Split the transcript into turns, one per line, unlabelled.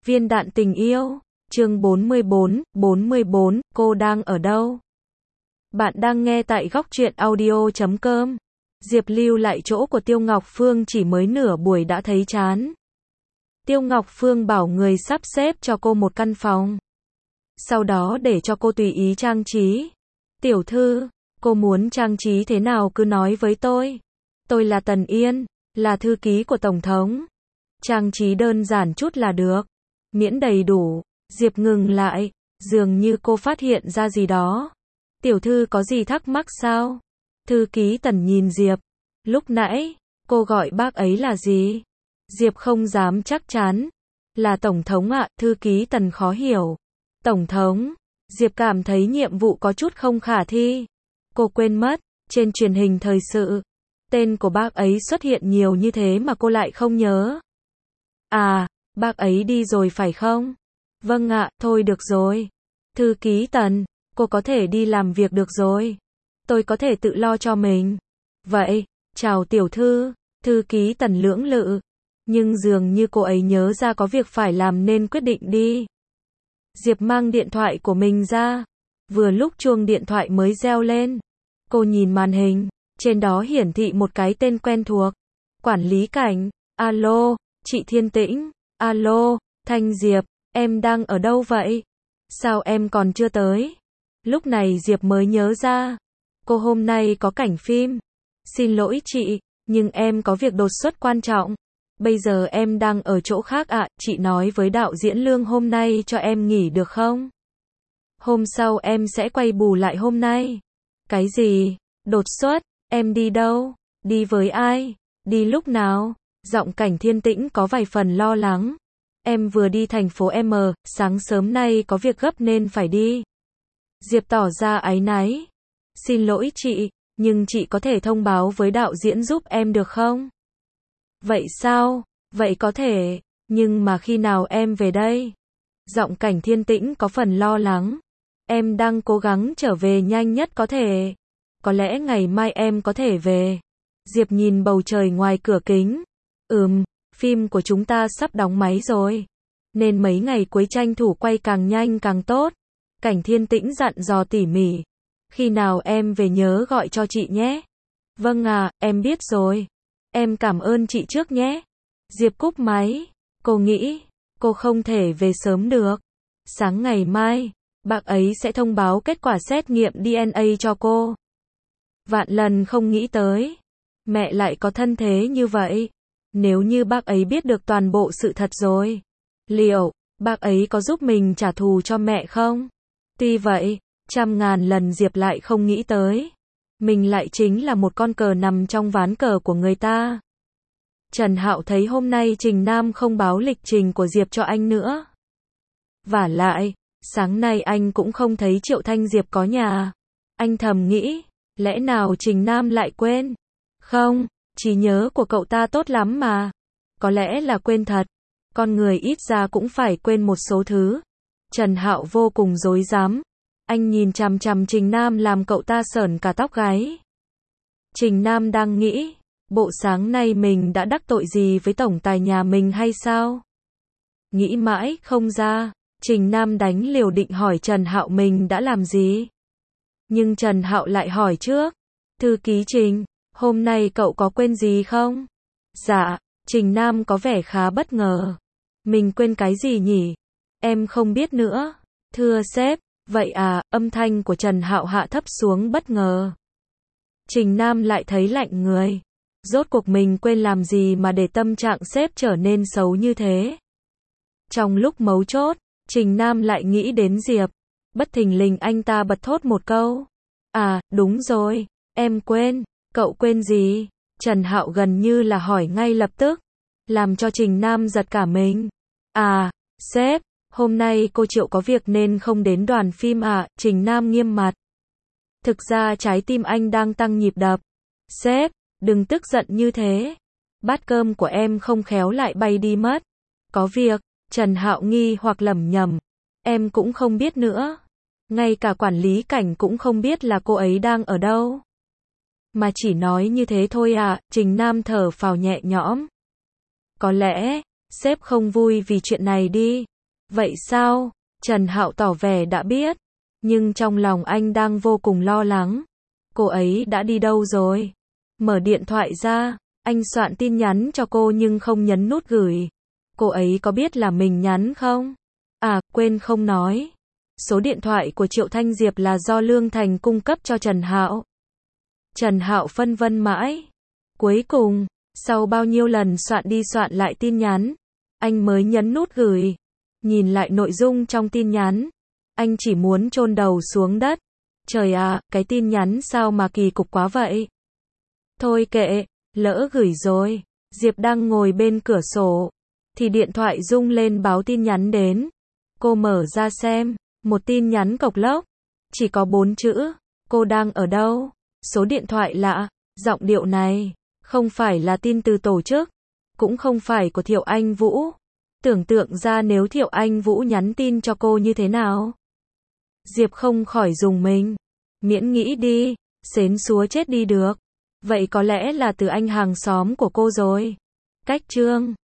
Viên đạn tình yêu, chương 44, cô đang ở đâu? Bạn đang nghe tại góc truyện audio.com. Diệp lưu lại chỗ của Tiêu Ngọc Phương chỉ mới nửa buổi đã thấy chán. Tiêu Ngọc Phương bảo người sắp xếp cho cô một căn phòng. Sau đó để cho cô tùy ý trang trí. Tiểu thư, cô muốn trang trí thế nào cứ nói với tôi. Tôi là Tần Yên, là thư ký của Tổng thống. Trang trí đơn giản chút là được. Miễn đầy đủ. Diệp ngừng lại, dường như cô phát hiện ra gì đó. Tiểu thư có gì thắc mắc sao? Thư ký Tần nhìn Diệp. Lúc nãy, cô gọi bác ấy là gì? Diệp không dám chắc chắn. Là Tổng thống ạ, thư ký Tần khó hiểu. Tổng thống, Diệp cảm thấy nhiệm vụ có chút không khả thi. Cô quên mất, trên truyền hình thời sự, tên của bác ấy xuất hiện nhiều như thế mà cô lại không nhớ. À, bác ấy đi rồi phải không? Vâng ạ, thôi được rồi. Thư ký Tần, cô có thể đi làm việc được rồi. Tôi có thể tự lo cho mình. Vậy, chào tiểu thư, thư ký Tần lưỡng lự. Nhưng dường như cô ấy nhớ ra có việc phải làm nên quyết định đi. Diệp mang điện thoại của mình ra. Vừa lúc chuông điện thoại mới reo lên. Cô nhìn màn hình, trên đó hiển thị một cái tên quen thuộc. Quản lý Cảnh, alo, chị Thiên Tĩnh, alo, Thanh Diệp, em đang ở đâu vậy? Sao em còn chưa tới? Lúc này Diệp mới nhớ ra. Cô hôm nay có cảnh phim. Xin lỗi chị, nhưng em có việc đột xuất quan trọng. Bây giờ em đang ở chỗ khác ạ, chị nói với đạo diễn Lương hôm nay cho em nghỉ được không? Hôm sau em sẽ quay bù lại hôm nay. Cái gì? Đột xuất? Em đi đâu? Đi với ai? Đi lúc nào? Giọng Cảnh Thiên Tĩnh có vài phần lo lắng. Em vừa đi thành phố M, sáng sớm nay có việc gấp nên phải đi. Diệp tỏ ra áy náy. Xin lỗi chị, nhưng chị có thể thông báo với đạo diễn giúp em được không? Vậy sao? Vậy có thể, nhưng mà khi nào em về đây? Giọng Cảnh Thiên Tĩnh có phần lo lắng. Em đang cố gắng trở về nhanh nhất có thể. Có lẽ ngày mai em có thể về. Diệp nhìn bầu trời ngoài cửa kính. Phim của chúng ta sắp đóng máy rồi. Nên mấy ngày cuối tranh thủ quay càng nhanh càng tốt. Cảnh Thiên Tĩnh dặn dò tỉ mỉ. Khi nào em về nhớ gọi cho chị nhé. Vâng ạ, em biết rồi. Em cảm ơn chị trước nhé. Diệp cúp máy. Cô nghĩ, cô không thể về sớm được. Sáng ngày mai, bác ấy sẽ thông báo kết quả xét nghiệm DNA cho cô. Vạn lần không nghĩ tới. Mẹ lại có thân thế như vậy. Nếu như bác ấy biết được toàn bộ sự thật rồi. Liệu, bác ấy có giúp mình trả thù cho mẹ không? Tuy vậy, trăm ngàn lần Diệp lại không nghĩ tới. Mình lại chính là một con cờ nằm trong ván cờ của người ta. Trần Hạo thấy hôm nay Trình Nam không báo lịch trình của Diệp cho anh nữa. Vả lại, sáng nay anh cũng không thấy Triệu Thanh Diệp có nhà. Anh thầm nghĩ, lẽ nào Trình Nam lại quên? Không, trí nhớ của cậu ta tốt lắm mà. Có lẽ là quên thật. Con người ít ra cũng phải quên một số thứ. Trần Hạo vô cùng rối rắm. Anh nhìn chằm chằm Trình Nam làm cậu ta sởn cả tóc gáy. Trình Nam đang nghĩ, bộ sáng nay mình đã đắc tội gì với tổng tài nhà mình hay sao? Nghĩ mãi không ra, Trình Nam đánh liều định hỏi Trần Hạo mình đã làm gì. Nhưng Trần Hạo lại hỏi trước. Thư ký Trình, hôm nay cậu có quên gì không? Dạ, Trình Nam có vẻ khá bất ngờ. Mình quên cái gì nhỉ? Em không biết nữa. Thưa sếp. Vậy à, âm thanh của Trần Hạo hạ thấp xuống bất ngờ. Trình Nam lại thấy lạnh người. Rốt cuộc mình quên làm gì mà để tâm trạng sếp trở nên xấu như thế. Trong lúc mấu chốt, Trình Nam lại nghĩ đến Diệp. Bất thình lình anh ta bật thốt một câu. À, đúng rồi, em quên. Cậu quên gì? Trần Hạo gần như là hỏi ngay lập tức. Làm cho Trình Nam giật cả mình. À, sếp. Hôm nay cô Triệu có việc nên không đến đoàn phim à, Trình Nam nghiêm mặt. Thực ra trái tim anh đang tăng nhịp đập. Sếp, đừng tức giận như thế. Bát cơm của em không khéo lại bay đi mất. Có việc, Trần Hạo nghi hoặc lẩm nhẩm. Em cũng không biết nữa. Ngay cả quản lý Cảnh cũng không biết là cô ấy đang ở đâu. Mà chỉ nói như thế thôi à, Trình Nam thở phào nhẹ nhõm. Có lẽ, sếp không vui vì chuyện này đi. Vậy sao? Trần Hạo tỏ vẻ đã biết, nhưng trong lòng anh đang vô cùng lo lắng. Cô ấy đã đi đâu rồi? Mở điện thoại ra, anh soạn tin nhắn cho cô nhưng không nhấn nút gửi. Cô ấy có biết là mình nhắn không? À, quên không nói. Số điện thoại của Triệu Thanh Diệp là do Lương Thành cung cấp cho Trần Hạo. Trần Hạo phân vân mãi. Cuối cùng, sau bao nhiêu lần soạn đi soạn lại tin nhắn, anh mới nhấn nút gửi. Nhìn lại nội dung trong tin nhắn, anh chỉ muốn chôn đầu xuống đất. Trời ạ, cái tin nhắn sao mà kỳ cục quá vậy? Thôi kệ, lỡ gửi rồi. Diệp đang ngồi bên cửa sổ, thì điện thoại rung lên báo tin nhắn đến. Cô mở ra xem, một tin nhắn cộc lốc, chỉ có 4 chữ, cô đang ở đâu? Số điện thoại lạ, giọng điệu này, không phải là tin từ tổ chức, cũng không phải của Thiệu Anh Vũ. Tưởng tượng ra nếu Thiệu Anh Vũ nhắn tin cho cô như thế nào? Diệp không khỏi rùng mình. Miễn nghĩ đi, xến xúa chết đi được. Vậy có lẽ là từ anh hàng xóm của cô rồi. Cách chương